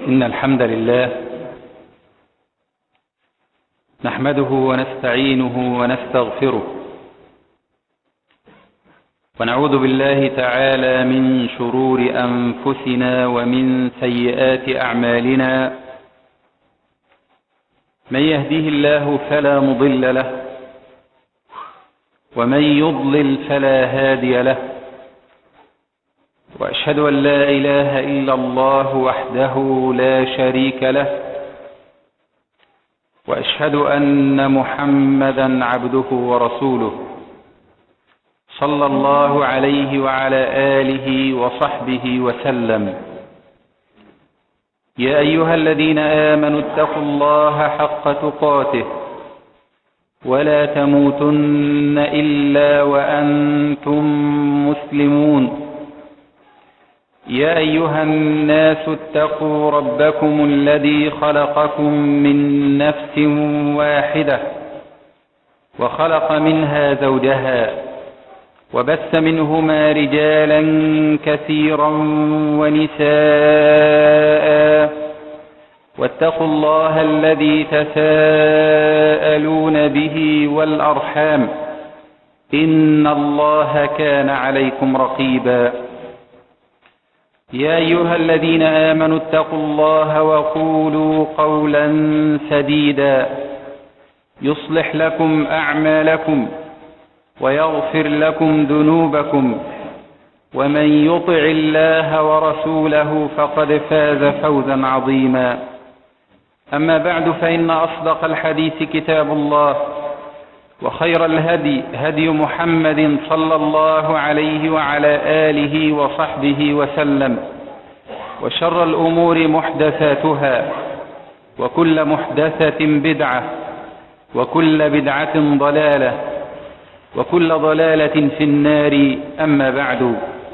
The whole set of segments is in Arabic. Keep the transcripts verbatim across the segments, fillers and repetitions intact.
إن الحمد لله نحمده ونستعينه ونستغفره ونعوذ بالله تعالى من شرور أنفسنا ومن سيئات أعمالنا. من يهده الله فلا مضل له ومن يضلل فلا هادي له، وأشهد أن لا إله إلا الله وحده لا شريك له، وأشهد أن محمدا عبده ورسوله صلى الله عليه وعلى آله وصحبه وسلم. يا أيها الذين آمنوا اتقوا الله حق تقاته ولا تموتن إلا وأنتم مسلمون. يا أيها الناس اتقوا ربكم الذي خلقكم من نفس واحدة وخلق منها زوجها وبث منهما رجالا كثيرا ونساء، واتقوا الله الذي تساءلون به والأرحام إن الله كان عليكم رقيبا. يا أيها الذين آمنوا اتقوا الله وقولوا قولا سديدا يصلح لكم أعمالكم ويغفر لكم ذنوبكم، ومن يطع الله ورسوله فقد فاز فوزا عظيما. أما بعد، فإن أصدق الحديث كتاب الله، وخير الهدي هدي محمد صلى الله عليه وعلى آله وصحبه وسلم، وشر الأمور محدثاتها، وكل محدثة بدعة، وكل بدعة ضلالة، وكل ضلالة في النار. أما بعد،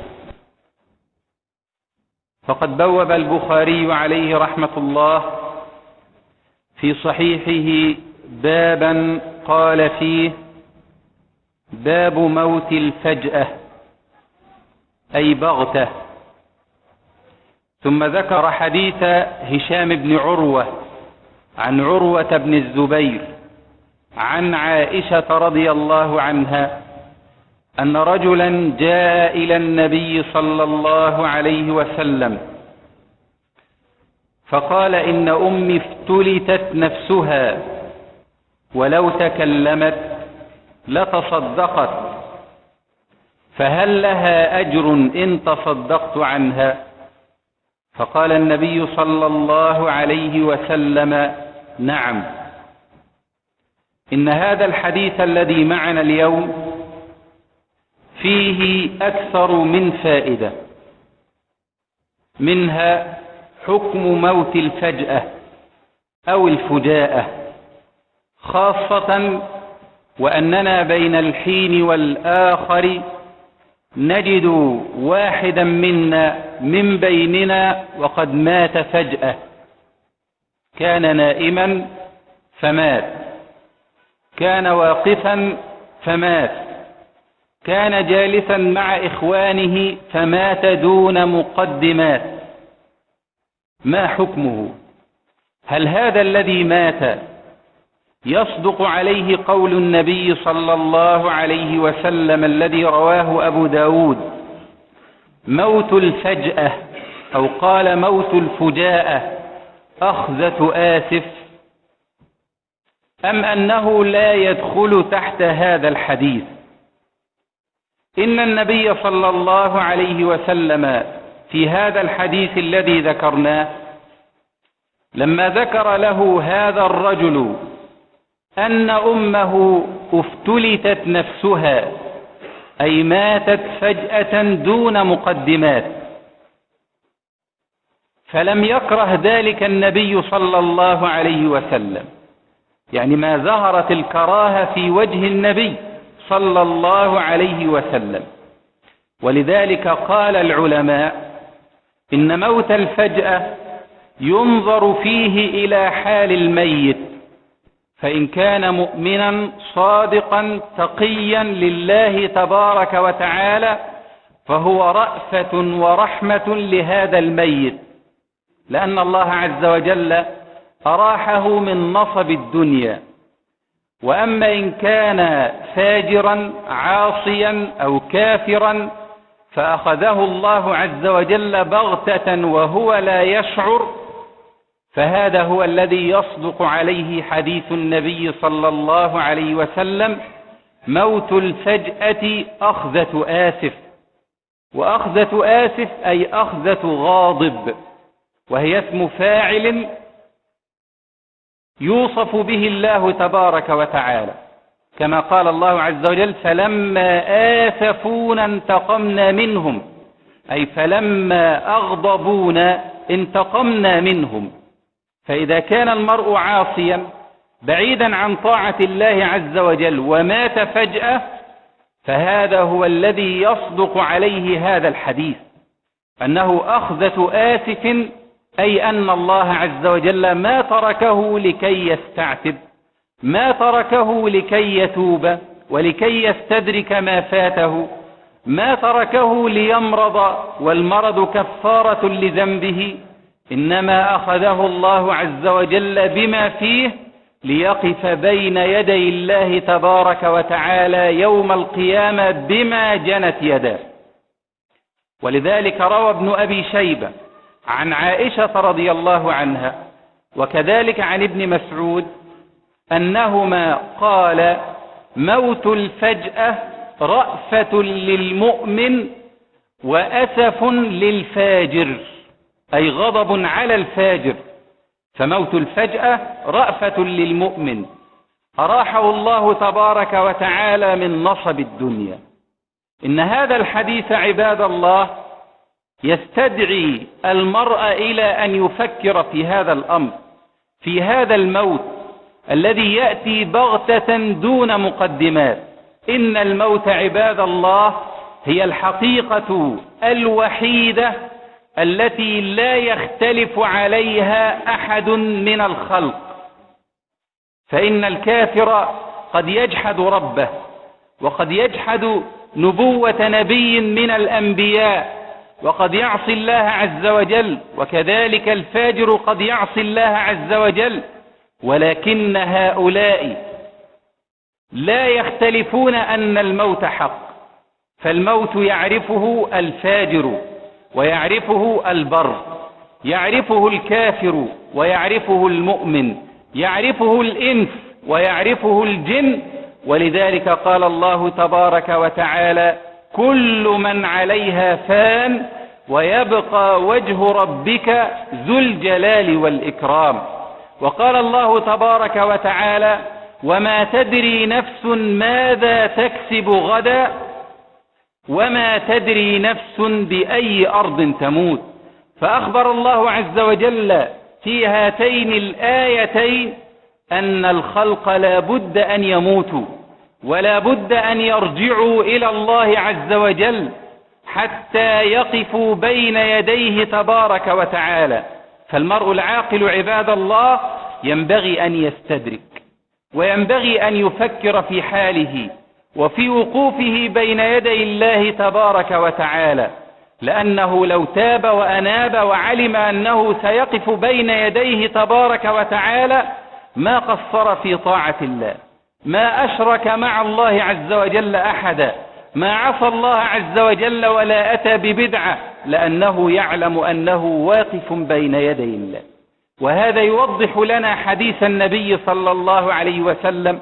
فقد بوب البخاري عليه رحمة الله في صحيحه بابا قال فيه: باب موت الفجأة، أي بغتة. ثم ذكر حديث هشام بن عروة عن عروة بن الزبير عن عائشة رضي الله عنها أن رجلا جاء إلى النبي صلى الله عليه وسلم فقال: إن أمي افتلتت نفسها ولو تكلمت لتصدقت، فهل لها أجر إن تصدقت عنها؟ فقال النبي صلى الله عليه وسلم: نعم. إن هذا الحديث الذي معنا اليوم فيه أكثر من فائدة، منها حكم موت الفجأة أو الفجاءة، خاصة وأننا بين الحين والآخر نجد واحدا منا من بيننا وقد مات فجأة. كان نائما فمات، كان واقفا فمات، كان جالسا مع إخوانه فمات دون مقدمات. ما حكمه؟ هل هذا الذي مات يصدق عليه قول النبي صلى الله عليه وسلم الذي رواه أبو داود: موت الفجأة، أو قال موت الفجاءة، أخذة آسف، أم أنه لا يدخل تحت هذا الحديث؟ إن النبي صلى الله عليه وسلم في هذا الحديث الذي ذكرناه لما ذكر له هذا الرجل أن أمه افتلتت نفسها، أي ماتت فجأة دون مقدمات، فلم يكره ذلك النبي صلى الله عليه وسلم، يعني ما ظهرت الكراهة في وجه النبي صلى الله عليه وسلم. ولذلك قال العلماء: إن موت الفجأة ينظر فيه إلى حال الميت، فإن كان مؤمنا صادقا تقيا لله تبارك وتعالى فهو رأفة ورحمة لهذا الميت، لأن الله عز وجل أراحه من نصب الدنيا. وأما إن كان فاجرا عاصيا أو كافرا فأخذه الله عز وجل بغتة وهو لا يشعر، فهذا هو الذي يصدق عليه حديث النبي صلى الله عليه وسلم: موت الفجأة أخذة آسف. وأخذة آسف أي أخذة غاضب، وهي اسم فاعل يوصف به الله تبارك وتعالى، كما قال الله عز وجل: فلما آسفونا انتقمنا منهم، أي فلما أغضبونا انتقمنا منهم. فإذا كان المرء عاصيا بعيدا عن طاعة الله عز وجل ومات فجأة، فهذا هو الذي يصدق عليه هذا الحديث، أنه أخذة آسف، أي أن الله عز وجل ما تركه لكي يستعتب، ما تركه لكي يتوب ولكي يستدرك ما فاته، ما تركه ليمرض والمرض كفارة لذنبه، إنما أخذه الله عز وجل بما فيه ليقف بين يدي الله تبارك وتعالى يوم القيامة بما جنت يداه. ولذلك روى ابن أبي شيبة عن عائشة رضي الله عنها وكذلك عن ابن مسعود أنهما قال: موت الفجأة رأفة للمؤمن وأسف للفاجر، أي غضب على الفاجر. فموت الفجأة رأفة للمؤمن، أراحه الله تبارك وتعالى من نصب الدنيا. إن هذا الحديث عباد الله يستدعي المرء إلى أن يفكر في هذا الأمر، في هذا الموت الذي يأتي بغتة دون مقدمات. إن الموت عباد الله هي الحقيقة الوحيدة التي لا يختلف عليها أحد من الخلق. فإن الكافر قد يجحد ربه، وقد يجحد نبوة نبي من الأنبياء، وقد يعصي الله عز وجل، وكذلك الفاجر قد يعصي الله عز وجل، ولكن هؤلاء لا يختلفون أن الموت حق. فالموت يعرفه الفاجر ويعرفه البر، يعرفه الكافر ويعرفه المؤمن، يعرفه الإنس ويعرفه الجن. ولذلك قال الله تبارك وتعالى: كل من عليها فان ويبقى وجه ربك ذو الجلال والإكرام. وقال الله تبارك وتعالى: وما تدري نفس ماذا تكسب غدا وما تدري نفس بأي أرض تموت. فأخبر الله عز وجل في هاتين الآيتين أن الخلق لا بد أن يموتوا، ولا بد أن يرجعوا إلى الله عز وجل حتى يقفوا بين يديه تبارك وتعالى. فالمرء العاقل عباد الله ينبغي أن يستدرك، وينبغي أن يفكر في حاله وفي وقوفه بين يدي الله تبارك وتعالى، لأنه لو تاب وأناب وعلم أنه سيقف بين يديه تبارك وتعالى ما قصر في طاعة الله، ما أشرك مع الله عز وجل أحدا، ما عصى الله عز وجل ولا أتى ببدعة، لأنه يعلم أنه واقف بين يدي الله. وهذا يوضح لنا حديث النبي صلى الله عليه وسلم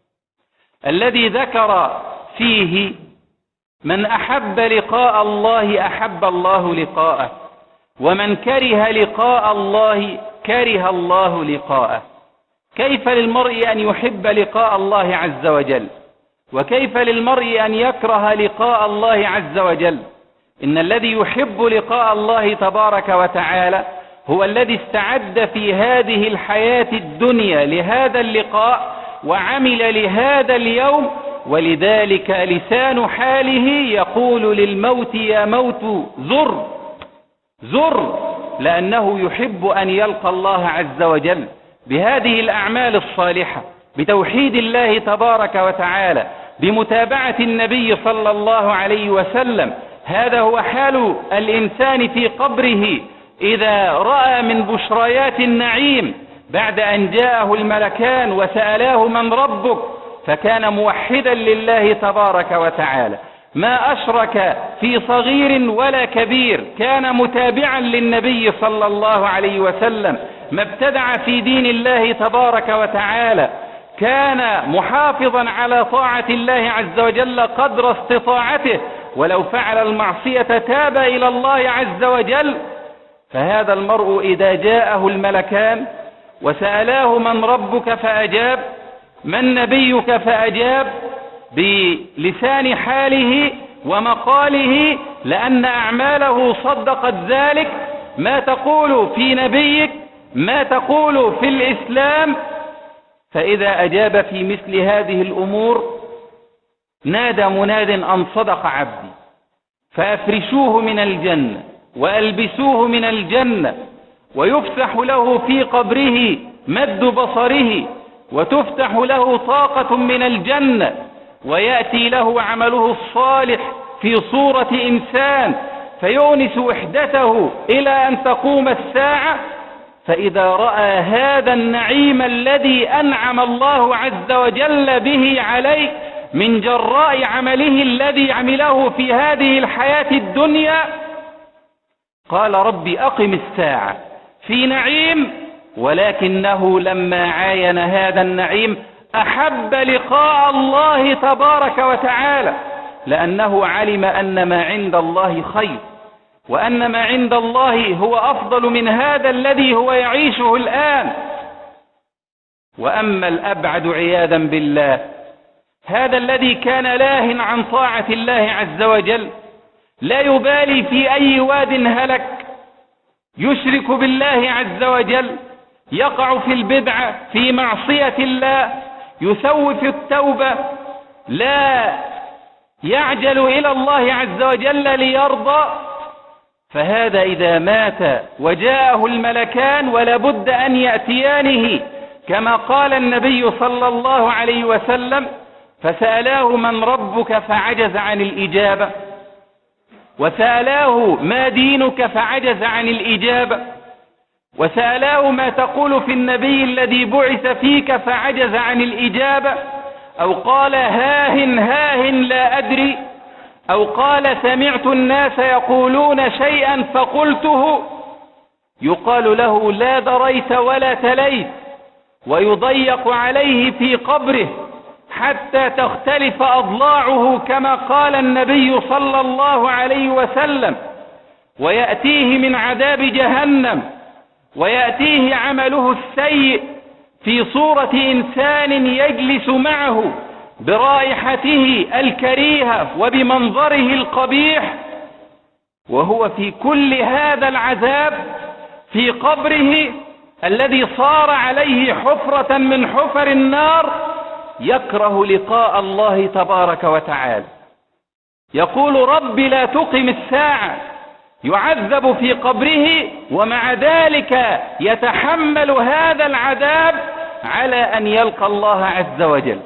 الذي ذكر فيه: من أحب لقاء الله أحب الله لقاءه، ومن كره لقاء الله كره الله لقاءه. كيف للمرء أن يحب لقاء الله عز وجل؟ وكيف للمرء أن يكره لقاء الله عز وجل؟ إن الذي يحب لقاء الله تبارك وتعالى هو الذي استعد في هذه الحياة الدنيا لهذا اللقاء وعمل لهذا اليوم، ولذلك لسان حاله يقول للموت: يا موت زر زر، لأنه يحب أن يلقى الله عز وجل بهذه الأعمال الصالحة، بتوحيد الله تبارك وتعالى، بمتابعة النبي صلى الله عليه وسلم. هذا هو حال الإنسان في قبره إذا رأى من بشريات النعيم بعد أن جاءه الملكان وسألاه من ربك فكان موحدا لله تبارك وتعالى، ما أشرك في صغير ولا كبير، كان متابعا للنبي صلى الله عليه وسلم، ما ابتدع في دين الله تبارك وتعالى، كان محافظا على طاعة الله عز وجل قدر استطاعته، ولو فعل المعصية تاب إلى الله عز وجل. فهذا المرء إذا جاءه الملكان وسألاه من ربك فأجاب، من نبيك فأجاب، بلسان حاله ومقاله، لأن أعماله صدقت ذلك، ما تقول في نبيك، ما تقول في الإسلام. فإذا أجاب في مثل هذه الأمور نادى مناد أن صدق عبدي، فأفرشوه من الجنة وألبسوه من الجنة، ويفسح له في قبره مد بصره، وتفتح له طاقة من الجنة، ويأتي له عمله الصالح في صورة إنسان فيونس وحدته إلى أن تقوم الساعة. فإذا رأى هذا النعيم الذي أنعم الله عز وجل به عليه من جراء عمله الذي عمله في هذه الحياة الدنيا، قال ربي أقم الساعة في نعيم، ولكنه لما عاين هذا النعيم أحب لقاء الله تبارك وتعالى، لأنه علم أن ما عند الله خير، وأن ما عند الله هو أفضل من هذا الذي هو يعيشه الآن. وأما الأبعد عياذا بالله، هذا الذي كان لاهٍ عن طاعة الله عز وجل، لا يبالي في أي واد هلك، يشرك بالله عز وجل، يقع في البدعة، في معصية الله، يسوف التوبة، لا يعجل إلى الله عز وجل ليرضى. فهذا إذا مات وجاءه الملكان ولا بد أن يأتيانه كما قال النبي صلى الله عليه وسلم: فسألاه من ربك فعجز عن الإجابة، وسألاه ما دينك فعجز عن الإجابة، وسألاه ما تقول في النبي الذي بعث فيك فعجز عن الإجابة، أو قال هاه هاه لا أدري، أو قال سمعت الناس يقولون شيئا فقلته، يقال له لا دريت ولا تليت، ويضيق عليه في قبره حتى تختلف أضلاعه كما قال النبي صلى الله عليه وسلم، ويأتيه من عذاب جهنم، ويأتيه عمله السيء في صورة إنسان يجلس معه برائحته الكريهة وبمنظره القبيح، وهو في كل هذا العذاب في قبره الذي صار عليه حفرة من حفر النار، يكره لقاء الله تبارك وتعالى، يقول رب لا تقم الساعة، يعذب في قبره، ومع ذلك يتحمل هذا العذاب على أن يلقى الله عز وجل،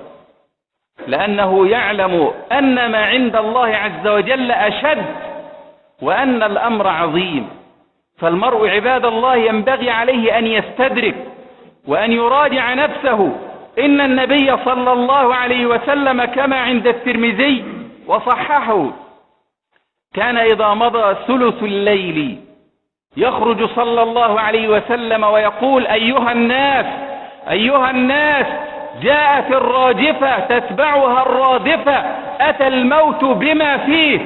لأنه يعلم أن ما عند الله عز وجل أشد، وأن الأمر عظيم. فالمرء عباد الله ينبغي عليه أن يستدرك وأن يراجع نفسه. إن النبي صلى الله عليه وسلم كما عند الترمذي وصححه كان إذا مضى ثلث الليل يخرج صلى الله عليه وسلم ويقول: أيها الناس أيها الناس جاءت الراجفة تتبعها الرادفة، أتى الموت بما فيه،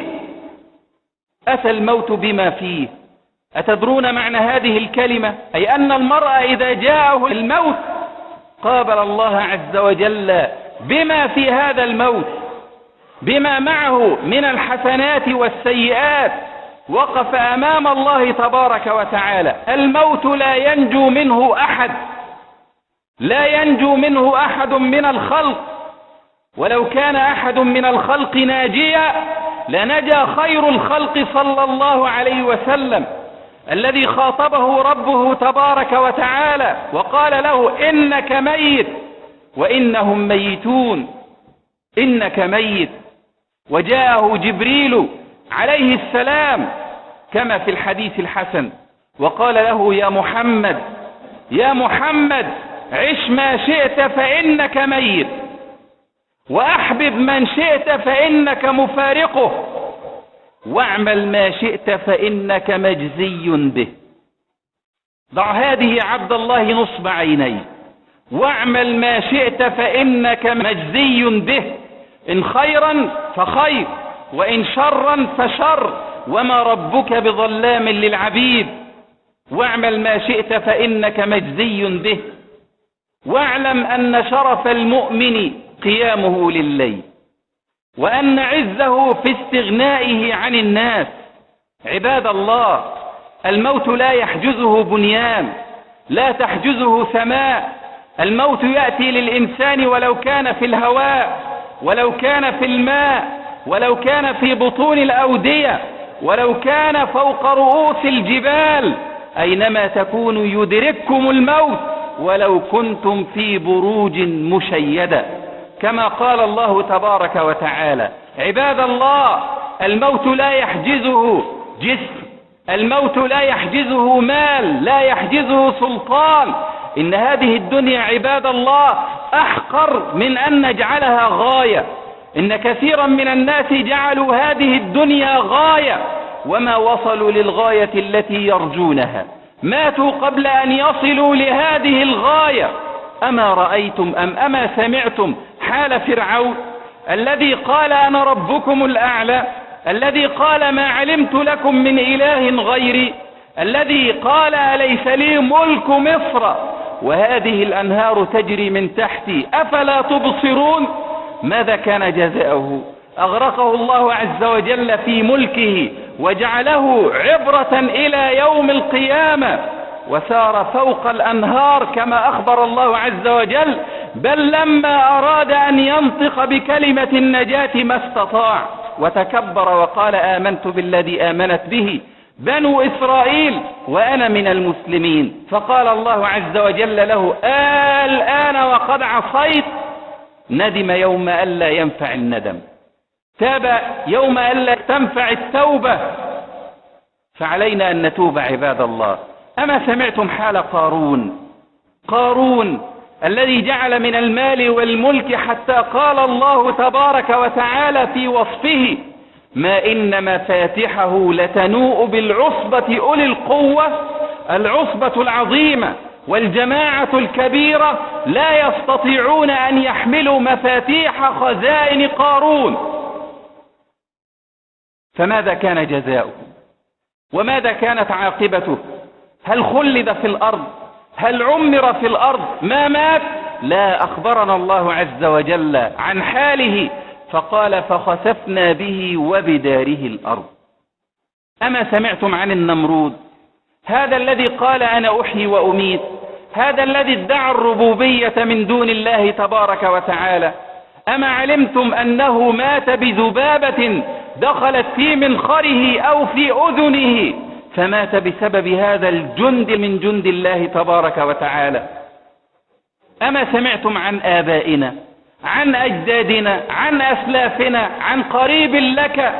أتى الموت بما فيه. أتدرون معنى هذه الكلمة؟ أي أن المرء إذا جاءه الموت قابل الله عز وجل بما في هذا الموت، بما معه من الحسنات والسيئات، وقف أمام الله تبارك وتعالى. الموت لا ينجو منه أحد، لا ينجو منه أحد من الخلق، ولو كان أحد من الخلق ناجيا لنجا خير الخلق صلى الله عليه وسلم، الذي خاطبه ربه تبارك وتعالى وقال له: إنك ميت وإنهم ميتون، إنك ميت. وجاءه جبريل عليه السلام كما في الحديث الحسن وقال له يا محمد يا محمد عش ما شئت فإنك ميت، وأحبب من شئت فإنك مفارقه، واعمل ما شئت فإنك مجزي به. ضع هذه عبد الله نصب عينيه، واعمل ما شئت فإنك مجزي به، إن خيرا فخير وإن شرا فشر، وما ربك بظلام للعبيد. واعمل ما شئت فإنك مجزي به، واعلم أن شرف المؤمن قيامه لليل، وأن عزه في استغنائه عن الناس. عباد الله، الموت لا يحجزه بنيان، لا تحجزه سماء. الموت يأتي للإنسان ولو كان في الهواء، ولو كان في الماء، ولو كان في بطون الأودية، ولو كان فوق رؤوس الجبال. أينما تكونوا يدرككم الموت ولو كنتم في بروج مشيدة، كما قال الله تبارك وتعالى. عباد الله، الموت لا يحجزه جسم، الموت لا يحجزه مال، لا يحجزه سلطان. إن هذه الدنيا عباد الله أحقر من أن نجعلها غاية. إن كثيرا من الناس جعلوا هذه الدنيا غاية وما وصلوا للغاية التي يرجونها، ماتوا قبل أن يصلوا لهذه الغاية. أما رأيتم أم أما سمعتم حال فرعون الذي قال أنا ربكم الأعلى، الذي قال ما علمت لكم من إله غيري، الذي قال أليس لي ملك مصر وهذه الأنهار تجري من تحتي أفلا تبصرون؟ ماذا كان جزاؤه؟ أغرقه الله عز وجل في ملكه وجعله عبرة إلى يوم القيامة، وسار فوق الأنهار كما أخبر الله عز وجل. بل لما أراد أن ينطق بكلمة النجاة ما استطاع، وتكبر وقال آمنت بالذي آمنت به بنو إسرائيل وأنا من المسلمين. فقال الله عز وجل له الآن وقد عصيت؟ ندم يوم ألا ينفع الندم، تاب يوم ألا تنفع التوبة. فعلينا أن نتوب عباد الله. أما سمعتم حال قارون؟ قارون الذي جعل من المال والملك حتى قال الله تبارك وتعالى في وصفه ما إن مفاتحه لتنوء بالعصبة أولي القوة، العصبة العظيمة والجماعة الكبيرة لا يستطيعون أن يحملوا مفاتيح خزائن قارون. فماذا كان جزاؤه؟ وماذا كانت عاقبته؟ هل خلد في الأرض؟ هل عمر في الأرض؟ ما مات؟ لا، أخبرنا الله عز وجل عن حاله فقال فخسفنا به وبداره الأرض. أما سمعتم عن النمرود؟ هذا الذي قال أنا أحيي وأميت، هذا الذي ادعى الربوبية من دون الله تبارك وتعالى. أما علمتم أنه مات بذبابة دخلت في منخره أو في أذنه، فمات بسبب هذا الجند من جند الله تبارك وتعالى. أما سمعتم عن آبائنا، عن أجدادنا، عن أسلافنا، عن قريب لك؟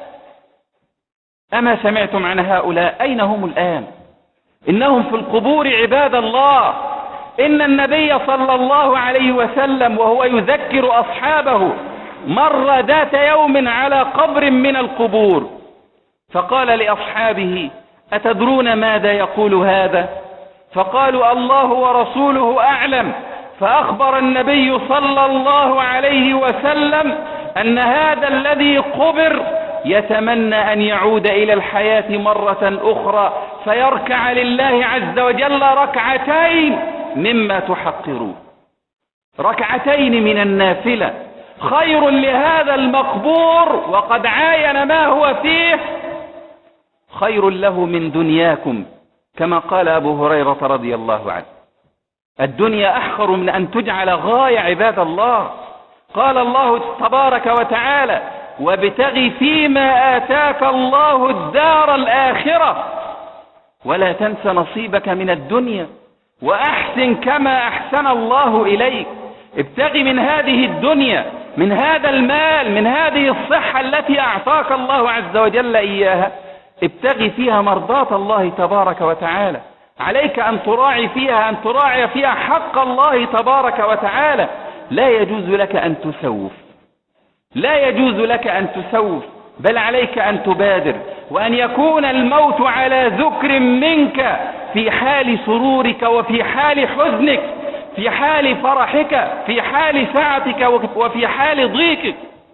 أما سمعتم عن هؤلاء؟ أين هم الآن؟ إنهم في القبور عباد الله. إن النبي صلى الله عليه وسلم وهو يذكر أصحابه مر ذات يوم على قبر من القبور فقال لأصحابه أتدرون ماذا يقول هذا؟ فقالوا الله ورسوله أعلم. فأخبر النبي صلى الله عليه وسلم أن هذا الذي قبر يتمنى أن يعود إلى الحياة مرة أخرى فيركع لله عز وجل ركعتين مما تحقرون، ركعتين من النافلة خير لهذا المقبور وقد عاين ما هو فيه، خير له من دنياكم، كما قال أبو هريرة رضي الله عنه. الدنيا أحقر من أن تجعل غاية عباد الله. قال الله تبارك وتعالى وابتغ فيما آتاك الله الدار الآخرة ولا تنس نصيبك من الدنيا وأحسن كما أحسن الله إليك. ابتغ من هذه الدنيا، من هذا المال، من هذه الصحة التي أعطاك الله عز وجل إياها، ابتغي فيها مرضاة الله تبارك وتعالى. عليك أن تراعي فيها أن تراعي فيها حق الله تبارك وتعالى. لا يجوز لك أن تسوف، لا يجوز لك أن تسوف، بل عليك أن تبادر، وأن يكون الموت على ذكر منك في حال سرورك وفي حال حزنك، في حال فرحك، في حال سعتك وفي حال ضيقك،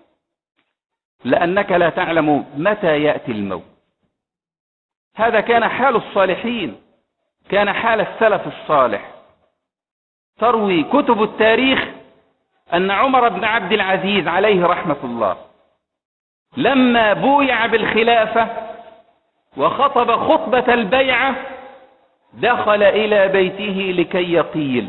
لأنك لا تعلم متى يأتي الموت. هذا كان حال الصالحين، كان حال السلف الصالح. تروي كتب التاريخ أن عمر بن عبد العزيز عليه رحمة الله لما بويع بالخلافة وخطب خطبة البيعة دخل إلى بيته لكي يقيل،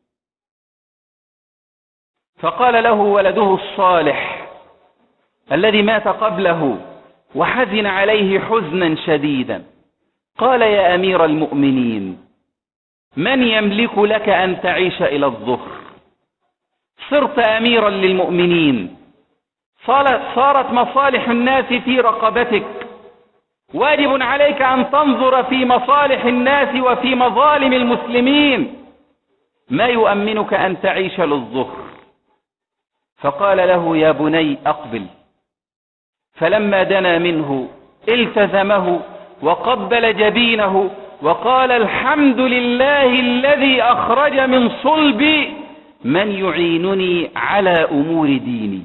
فقال له ولده الصالح الذي مات قبله وحزن عليه حزنا شديدا، قال يا أمير المؤمنين من يملك لك أن تعيش إلى الظهر؟ صرت أميرا للمؤمنين، صارت مصالح الناس في رقبتك، واجب عليك أن تنظر في مصالح الناس وفي مظالم المسلمين، ما يؤمنك أن تعيش للظهر؟ فقال له يا بني أقبل. فلما دنا منه التزمه وقبل جبينه وقال الحمد لله الذي أخرج من صلبي من يعينني على أمور ديني.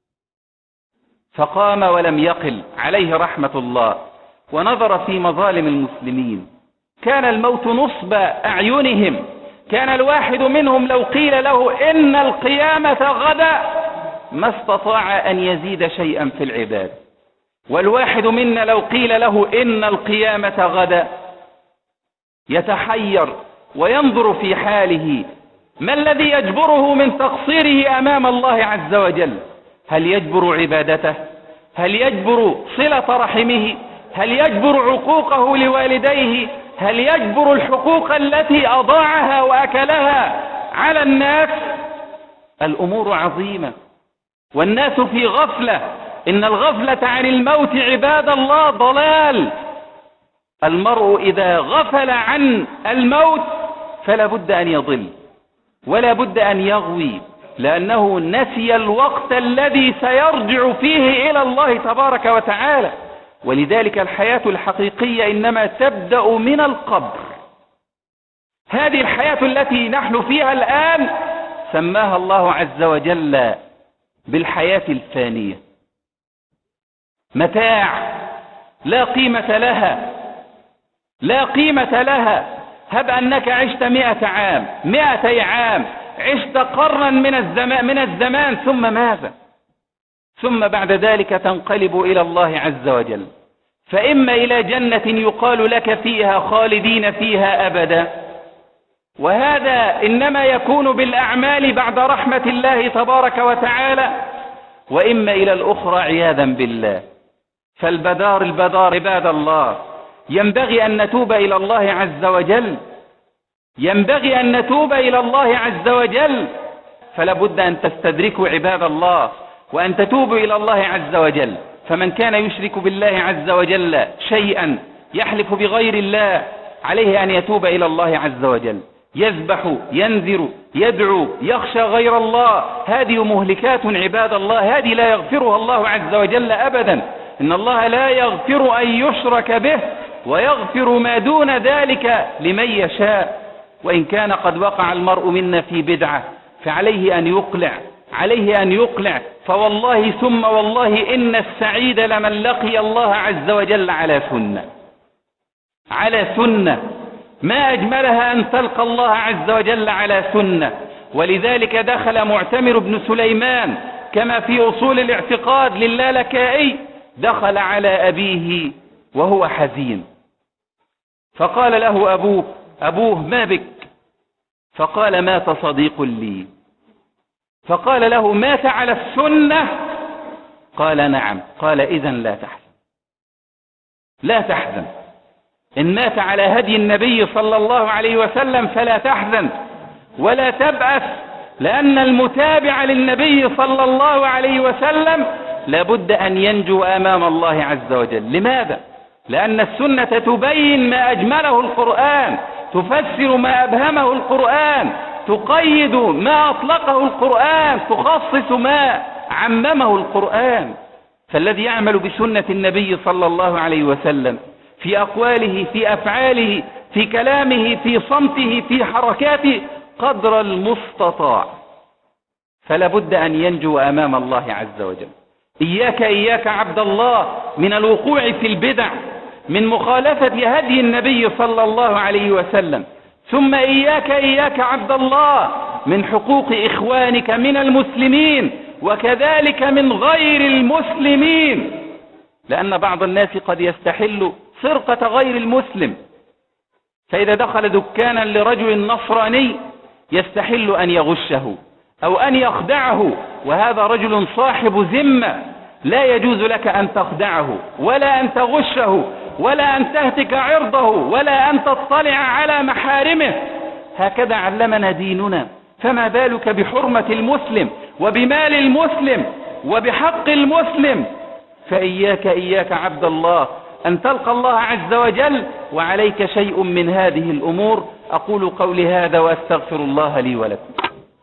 فقام ولم يقل عليه رحمة الله ونظر في مظالم المسلمين. كان الموت نصب أعينهم، كان الواحد منهم لو قيل له إن القيامة غدا ما استطاع أن يزيد شيئا في العباد، والواحد منا لو قيل له إن القيامة غدا يتحير وينظر في حاله، ما الذي يجبره من تقصيره أمام الله عز وجل؟ هل يجبر عبادته؟ هل يجبر صلة رحمه؟ هل يجبر عقوقه لوالديه؟ هل يجبر الحقوق التي أضاعها وأكلها على الناس؟ الأمور عظيمة والناس في غفلة. إن الغفلة عن الموت عباد الله ضلال. المرء إذا غفل عن الموت فلا بد أن يضل ولا بد أن يغوي، لأنه نسي الوقت الذي سيرجع فيه إلى الله تبارك وتعالى. ولذلك الحياة الحقيقية إنما تبدأ من القبر. هذه الحياة التي نحن فيها الآن سماها الله عز وجل بالحياة الفانية، متاع لا قيمة لها، لا قيمة لها. هب أنك عشت مئة عام، مئتي عام، عشت قرنا من الزمان, من الزمان ثم ماذا؟ ثم بعد ذلك تنقلب إلى الله عز وجل، فإما إلى جنة يقال لك فيها خالدين فيها أبدا، وهذا إنما يكون بالأعمال بعد رحمة الله تبارك وتعالى، وإما إلى الأخرى عياذا بالله. فالبدار البدار عباد الله، ينبغي أن نتوب إلى الله عز وجل، ينبغي أن نتوب إلى الله عز وجل. فلا بد أن تستدركوا عباد الله وأن تتوبوا إلى الله عز وجل. فمن كان يشرك بالله عز وجل شيئا، يحلف بغير الله، عليه أن يتوب إلى الله عز وجل. يذبح، ينذر، يدعو، يخشى غير الله، هذه مهلكات عباد الله، هذه لا يغفرها الله عز وجل أبدا. إن الله لا يغفر أن يشرك به ويغفر ما دون ذلك لمن يشاء. وإن كان قد وقع المرء منا في بدعة فعليه أن يقلع، عليه أن يقلع. فوالله ثم والله إن السعيد لمن لقي الله عز وجل على سنة، على سنة، ما أجملها أن تلقى الله عز وجل على سنة. ولذلك دخل معتمر بن سليمان كما في أصول الاعتقاد للالكائي، دخل على أبيه وهو حزين، فقال له أبوه أبوه ما بك؟ فقال مات صديق لي. فقال له مات على السنة؟ قال نعم. قال إذن لا تحزن، لا تحزن، إن مات على هدي النبي صلى الله عليه وسلم فلا تحزن ولا تبأس، لأن المتابع للنبي صلى الله عليه وسلم لابد أن ينجو أمام الله عز وجل. لماذا؟ لأن السنة تبين ما أجمله القرآن، تفسر ما أبهمه القرآن، تقيد ما أطلقه القرآن، تخصص ما عممه القرآن. فالذي يعمل بسنة النبي صلى الله عليه وسلم في أقواله، في أفعاله، في كلامه، في صمته، في حركاته، قدر المستطاع، فلا بد أن ينجو أمام الله عز وجل. إياك إياك عبد الله من الوقوع في البدع، من مخالفة هدي النبي صلى الله عليه وسلم. ثم إياك إياك عبد الله من حقوق إخوانك من المسلمين، وكذلك من غير المسلمين، لأن بعض الناس قد يستحل سرقة غير المسلم، فإذا دخل دكانا لرجل نصراني يستحل أن يغشه أو أن يخدعه، وهذا رجل صاحب ذمة، لا يجوز لك أن تخدعه ولا أن تغشه ولا أن تهتك عرضه ولا أن تطلع على محارمه. هكذا علمنا ديننا، فما بالك بحرمة المسلم وبمال المسلم وبحق المسلم؟ فإياك إياك عبد الله أن تلقى الله عز وجل وعليك شيء من هذه الأمور. أقول قولي هذا وأستغفر الله لي ولكم.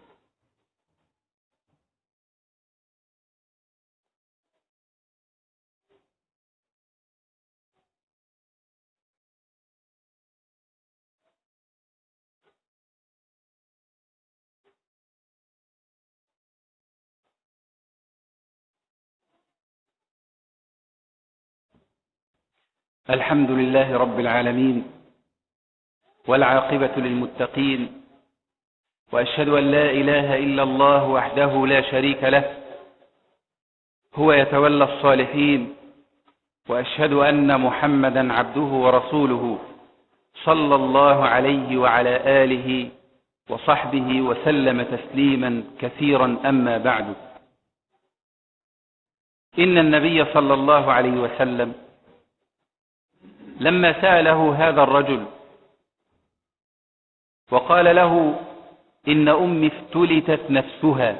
الحمد لله رب العالمين، والعاقبة للمتقين، وأشهد أن لا إله إلا الله وحده لا شريك له، هو يتولى الصالحين، وأشهد أن محمدا عبده ورسوله صلى الله عليه وعلى آله وصحبه وسلم تسليما كثيرا. أما بعد، إن النبي صلى الله عليه وسلم لما سأله هذا الرجل وقال له: إن أمي افتلتت نفسها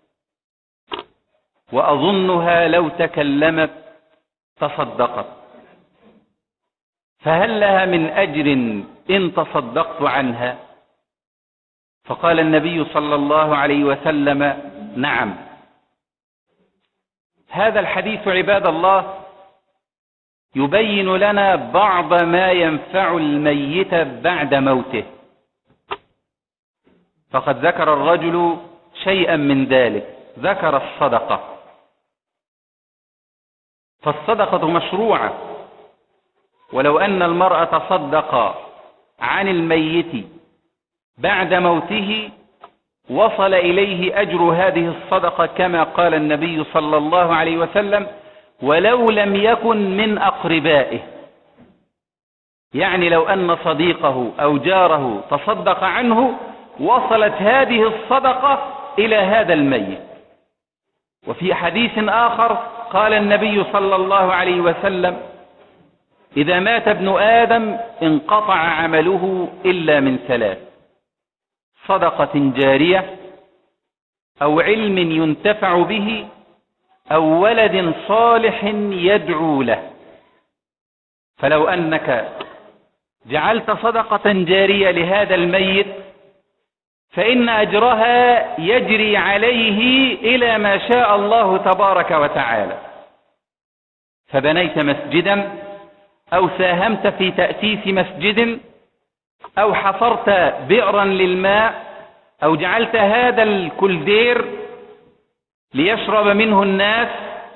وأظنها لو تكلمت تصدقت، فهل لها من أجر إن تصدقت عنها؟ فقال النبي صلى الله عليه وسلم: نعم. هذا الحديث عباد الله يبين لنا بعض ما ينفع الميت بعد موته، فقد ذكر الرجل شيئا من ذلك، ذكر الصدقة. فالصدقة مشروعة، ولو أن المرء تصدق عن الميت بعد موته وصل إليه أجر هذه الصدقة كما قال النبي صلى الله عليه وسلم: ولو لم يكن من أقربائه. يعني لو أن صديقه أو جاره تصدق عنه وصلت هذه الصدقة إلى هذا الميت. وفي حديث آخر قال النبي صلى الله عليه وسلم: إذا مات ابن آدم انقطع عمله إلا من ثلاث: صدقة جارية، أو علم ينتفع به، أو ولد صالح يدعو له. فلو أنك جعلت صدقة جارية لهذا الميت فإن أجرها يجري عليه إلى ما شاء الله تبارك وتعالى. فبنيت مسجدا، أو ساهمت في تأسيس مسجد، أو حفرت بئرا للماء، أو جعلت هذا الكلدير ليشرب منه الناس،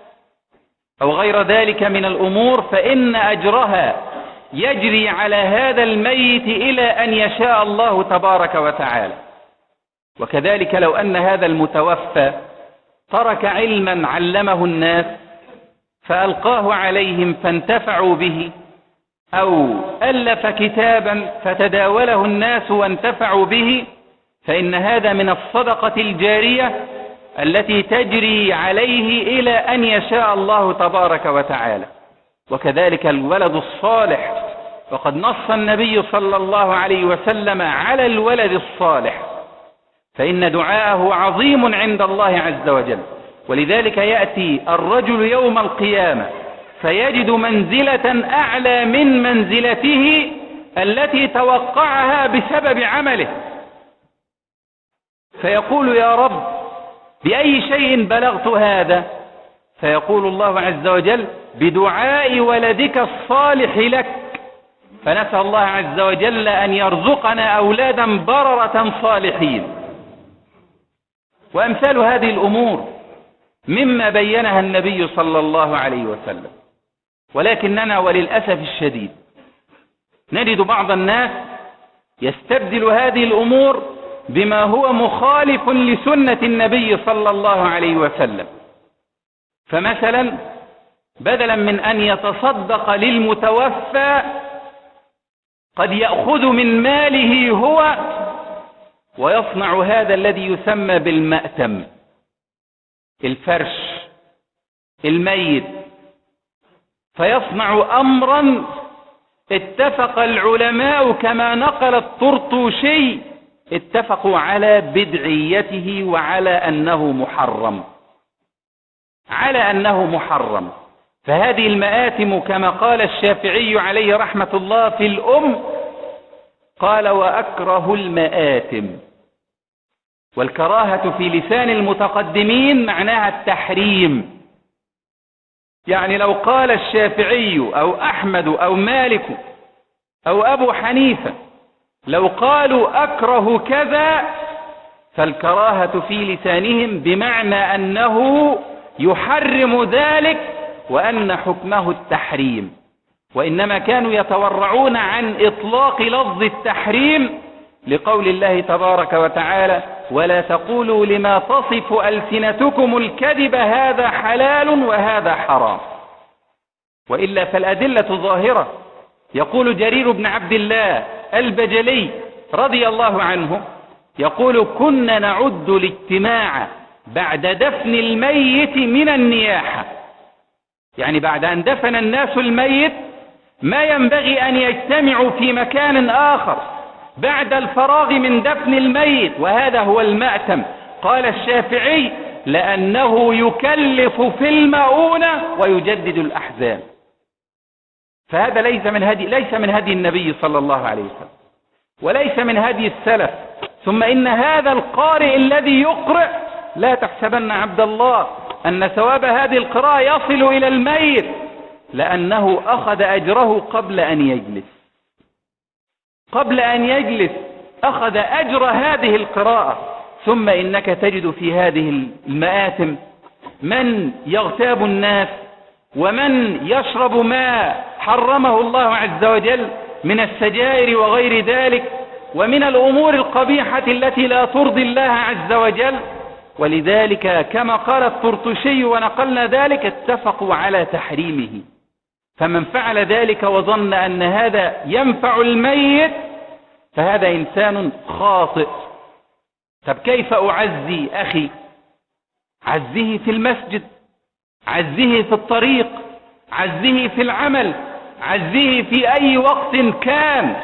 أو غير ذلك من الأمور، فإن أجرها يجري على هذا الميت إلى أن يشاء الله تبارك وتعالى. وكذلك لو أن هذا المتوفى ترك علما علمه الناس فألقاه عليهم فانتفعوا به، أو ألف كتابا فتداوله الناس وانتفعوا به، فإن هذا من الصدقة الجارية التي تجري عليه إلى أن يشاء الله تبارك وتعالى. وكذلك الولد الصالح، وقد نص النبي صلى الله عليه وسلم على الولد الصالح، فإن دعاءه عظيم عند الله عز وجل. ولذلك يأتي الرجل يوم القيامة فيجد منزلة أعلى من منزلته التي توقعها بسبب عمله، فيقول يا رب بأي شيء بلغت هذا؟ فيقول الله عز وجل بدعاء ولدك الصالح لك. فنسأل الله عز وجل أن يرزقنا أولادا بررة صالحين. وأمثال هذه الأمور مما بينها النبي صلى الله عليه وسلم، ولكننا وللأسف الشديد نجد بعض الناس يستبدل هذه الأمور بما هو مخالف لسنة النبي صلى الله عليه وسلم. فمثلا بدلا من أن يتصدق للمتوفى قد يأخذ من ماله هو ويصنع هذا الذي يسمى بالمأتم، الفرش الميت، فيصنع أمرا اتفق العلماء كما نقل الطرطوشي اتفقوا على بدعيته وعلى أنه محرم، على أنه محرم. فهذه المآتم كما قال الشافعي عليه رحمة الله في الأم، قال وأكره المآتم. والكراهة في لسان المتقدمين معناها التحريم. يعني لو قال الشافعي أو أحمد أو مالك أو أبو حنيفة لو قالوا أكره كذا فالكراهة في لسانهم بمعنى أنه يحرم ذلك وأن حكمه التحريم، وإنما كانوا يتورعون عن إطلاق لفظ التحريم لقول الله تبارك وتعالى ولا تقولوا لما تصف ألسنتكم الكذب هذا حلال وهذا حرام. وإلا فالأدلة ظاهرة. يقول جرير بن عبد الله البجلي رضي الله عنه يقول كنا نعد الاجتماع بعد دفن الميت من النياحة، يعني بعد أن دفن الناس الميت ما ينبغي أن يجتمعوا في مكان آخر بعد الفراغ من دفن الميت، وهذا هو المأتم. قال الشافعي لأنه يكلف في المؤونة ويجدد الأحزان. فهذا ليس من هدي ليس من هدي النبي صلى الله عليه وسلم وليس من هدي السلف. ثم إن هذا القارئ الذي يقرأ لا تحسبن عبد الله أن ثواب هذه القراءة يصل إلى الميت، لأنه أخذ أجره قبل أن يجلس قبل أن يجلس أخذ أجر هذه القراءة. ثم إنك تجد في هذه المآتم من يغتاب الناس ومن يشرب ما حرمه الله عز وجل من السجائر وغير ذلك ومن الأمور القبيحة التي لا ترضي الله عز وجل. ولذلك كما قال الطرطوشي ونقلنا ذلك اتفقوا على تحريمه. فمن فعل ذلك وظن أن هذا ينفع الميت فهذا إنسان خاطئ. طب كيف أعزي أخي؟ عزه في المسجد، عزه في الطريق، عزه في العمل، عزه في أي وقت كان.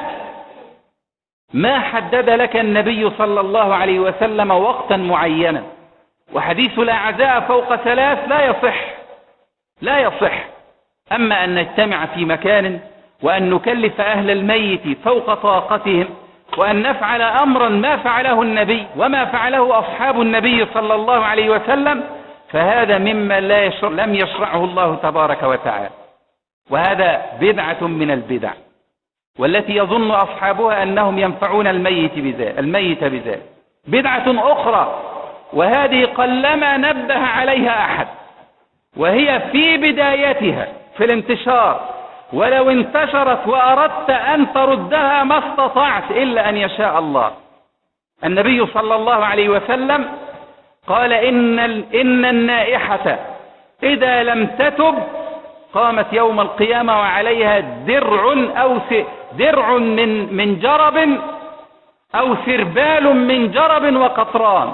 ما حدد لك النبي صلى الله عليه وسلم وقتا معينا. وحديث لا عزاء فوق ثلاث لا يصح لا يصح. أما أن نجتمع في مكان وأن نكلف أهل الميت فوق طاقتهم وأن نفعل أمرا ما فعله النبي وما فعله أصحاب النبي صلى الله عليه وسلم فهذا مما لا يشرع لم يشرعه الله تبارك وتعالى، وهذا بدعة من البدع والتي يظن أصحابها أنهم ينفعون الميت بذلك الميت بذلك بدعة أخرى، وهذه قلما نبه عليها أحد، وهي في بدايتها في الانتشار، ولو انتشرت وأردت أن تردها ما استطعت إلا أن يشاء الله. النبي صلى الله عليه وسلم قال إن, إن النائحة إذا لم تتب قامت يوم القيامة وعليها درع أو درع من من جرب أو سربال من جرب وقطران.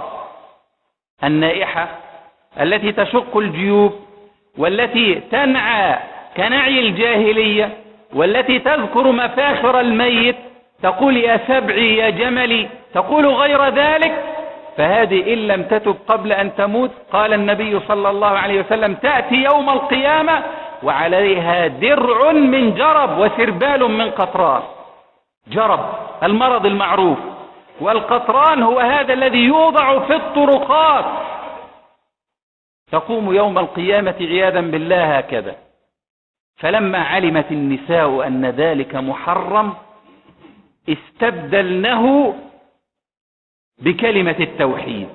النائحة التي تشق الجيوب والتي تنعى كنعي الجاهلية والتي تذكر مفاخر الميت تقول يا سبعي يا جملي تقول غير ذلك، فهذه إن لم تتب قبل أن تموت قال النبي صلى الله عليه وسلم تأتي يوم القيامة وعليها درع من جرب وسربال من قطران. جرب المرض المعروف، والقطران هو هذا الذي يوضع في الطرقات. تقوم يوم القيامة عياذا بالله هكذا. فلما علمت النساء أن ذلك محرم استبدلنه بكلمة التوحيد.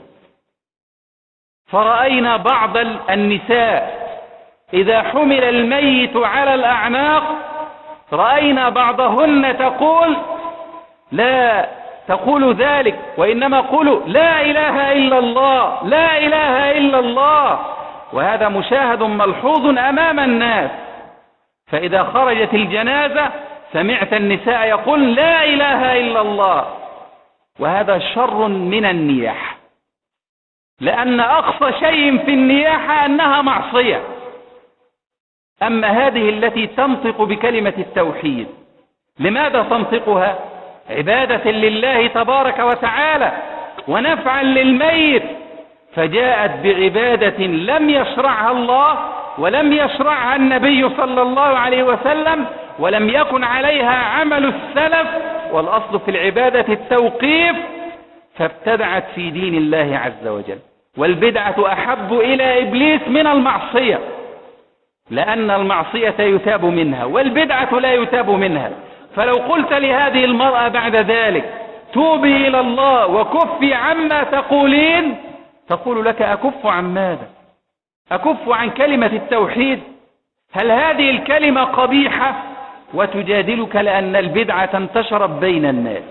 فرأينا بعض النساء إذا حمل الميت على الأعناق رأينا بعضهن تقول لا تقول ذلك، وإنما قولوا لا إله إلا الله، لا إله إلا الله. وهذا مشاهد ملحوظ أمام الناس. فإذا خرجت الجنازة سمعت النساء يقول لا إله إلا الله. وهذا شر من النياحة، لأن أقصى شيء في النياحة أنها معصية. أما هذه التي تنطق بكلمة التوحيد، لماذا تنطقها؟ عبادة لله تبارك وتعالى ونفعا للميت، فجاءت بعبادة لم يشرعها الله ولم يشرعها النبي صلى الله عليه وسلم، ولم يكن عليها عمل السلف، والأصل في العبادة التوقيف، فابتدعت في دين الله عز وجل. والبدعة أحب إلى إبليس من المعصية، لأن المعصية يتاب منها والبدعة لا يتاب منها. فلو قلت لهذه المرأة بعد ذلك توبي إلى الله وكفي عما تقولين، تقول لك أكف عن ماذا؟ أكف عن كلمة التوحيد؟ هل هذه الكلمة قبيحة؟ وتجادلك لأن البدعة انتشرت بين الناس،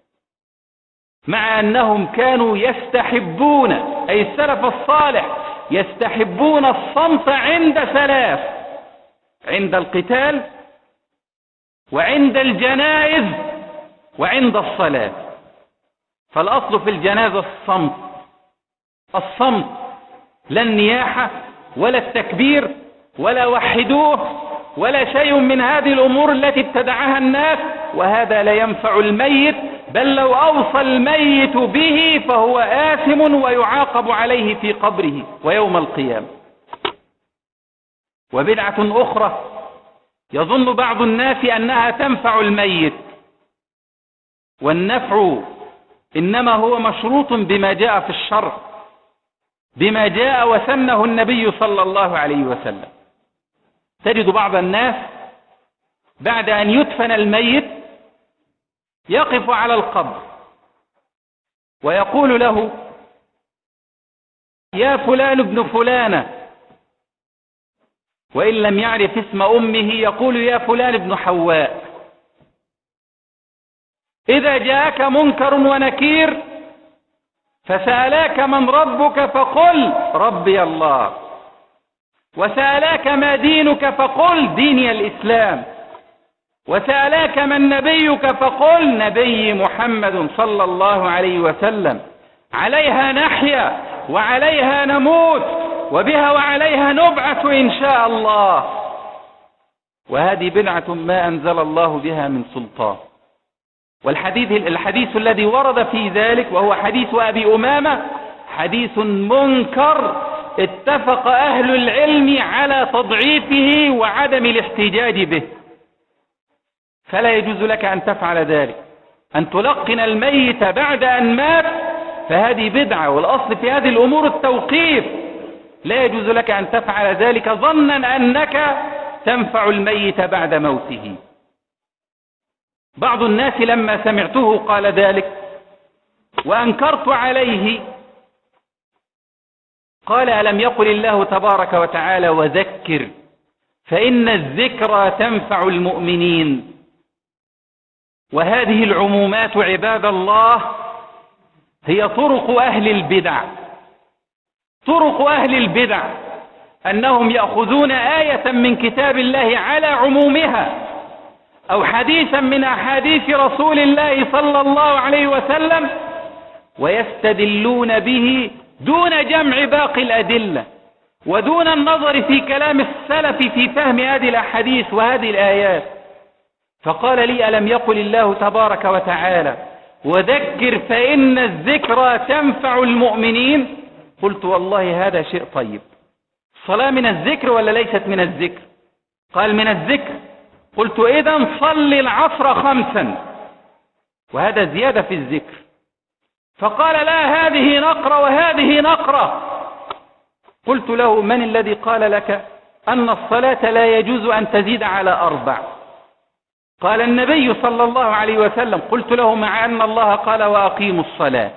مع أنهم كانوا يستحبون، أي السلف الصالح يستحبون الصمت عند ثلاث: عند القتال، وعند الجنائز، وعند الصلاة. فالأصل في الجنازة الصمت، الصمت، لا النياحة ولا التكبير ولا وحدوه ولا شيء من هذه الأمور التي ابتدعها الناس، وهذا لا ينفع الميت، بل لو أوصى الميت به فهو آثم ويعاقب عليه في قبره ويوم القيامة. وبدعة أخرى يظن بعض الناس أنها تنفع الميت، والنفع إنما هو مشروط بما جاء في الشرع، بما جاء وسنه النبي صلى الله عليه وسلم. تجد بعض الناس بعد أن يدفن الميت يقف على القبر ويقول له يا فلان ابن فلانة، وإن لم يعرف اسم أمه يقول يا فلان ابن حواء. إذا جاءك منكر ونكير فسألاك من ربك فقل ربي الله، وسألاك ما دينك فقل ديني الإسلام، وسألاك من نبيك فقل نبي محمد صلى الله عليه وسلم. عليها نحيا وعليها نموت وبها وعليها نبعث إن شاء الله. وهذه بدعة ما أنزل الله بها من سلطان. والحديث الحديث الذي ورد في ذلك وهو حديث أبي أمامة حديث منكر اتفق أهل العلم على تضعيفه وعدم الاحتجاج به. فلا يجوز لك أن تفعل ذلك، أن تلقن الميت بعد أن مات، فهذه بدعة، والأصل في هذه الأمور التوقيف. لا يجوز لك أن تفعل ذلك ظنا أنك تنفع الميت بعد موته. بعض الناس لما سمعته قال ذلك وأنكرت عليه، قال ألم يقل الله تبارك وتعالى وذكر فإن الذكرى تنفع المؤمنين؟ وهذه العمومات عباد الله هي طرق أهل البدع. طرق أهل البدع أنهم يأخذون آية من كتاب الله على عمومها، أو حديثا من أحاديث رسول الله صلى الله عليه وسلم، ويستدلون به دون جمع باقي الأدلة ودون النظر في كلام السلف في فهم هذه الأحاديث وهذه الآيات. فقال لي ألم يقل الله تبارك وتعالى وذكر فإن الذكرى تنفع المؤمنين؟ قلت والله هذا شيء طيب. الصلاة من الذكر ولا ليست من الذكر؟ قال من الذكر. قلت إذن صل العصر خمسا، وهذا زيادة في الذكر. فقال لا، هذه نقرة وهذه نقرة. قلت له من الذي قال لك أن الصلاة لا يجوز أن تزيد على أربع؟ قال النبي صلى الله عليه وسلم. قلت له مع أن الله قال وأقيموا الصلاة.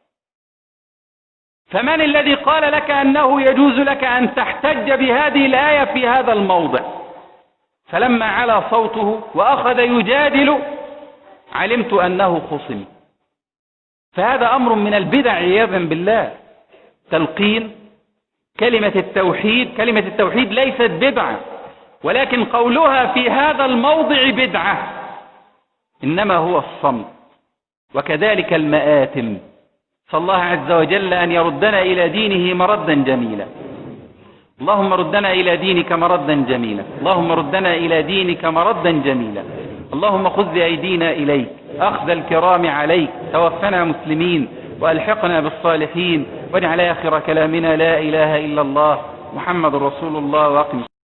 فمن الذي قال لك أنه يجوز لك أن تحتج بهذه الآية في هذا الموضع؟ فلما علا صوته وأخذ يجادل علمت أنه خصم. فهذا أمر من البدع عياذا بالله. تلقين كلمة التوحيد، كلمة التوحيد ليست بدعة، ولكن قولها في هذا الموضع بدعة، إنما هو الصمت. وكذلك المآتم. صلى الله عز وجل أن يردنا إلى دينه مردا جميلا. اللهم ردنا إلى دينك مردا جميلا. اللهم ردنا إلى دينك مردا جميلا. اللهم خذ بأيدينا إليك أخذ الكرام عليك. توفنا مسلمين وألحقنا بالصالحين، واجعل آخر كلامنا لا إله إلا الله محمد رسول الله. وأقم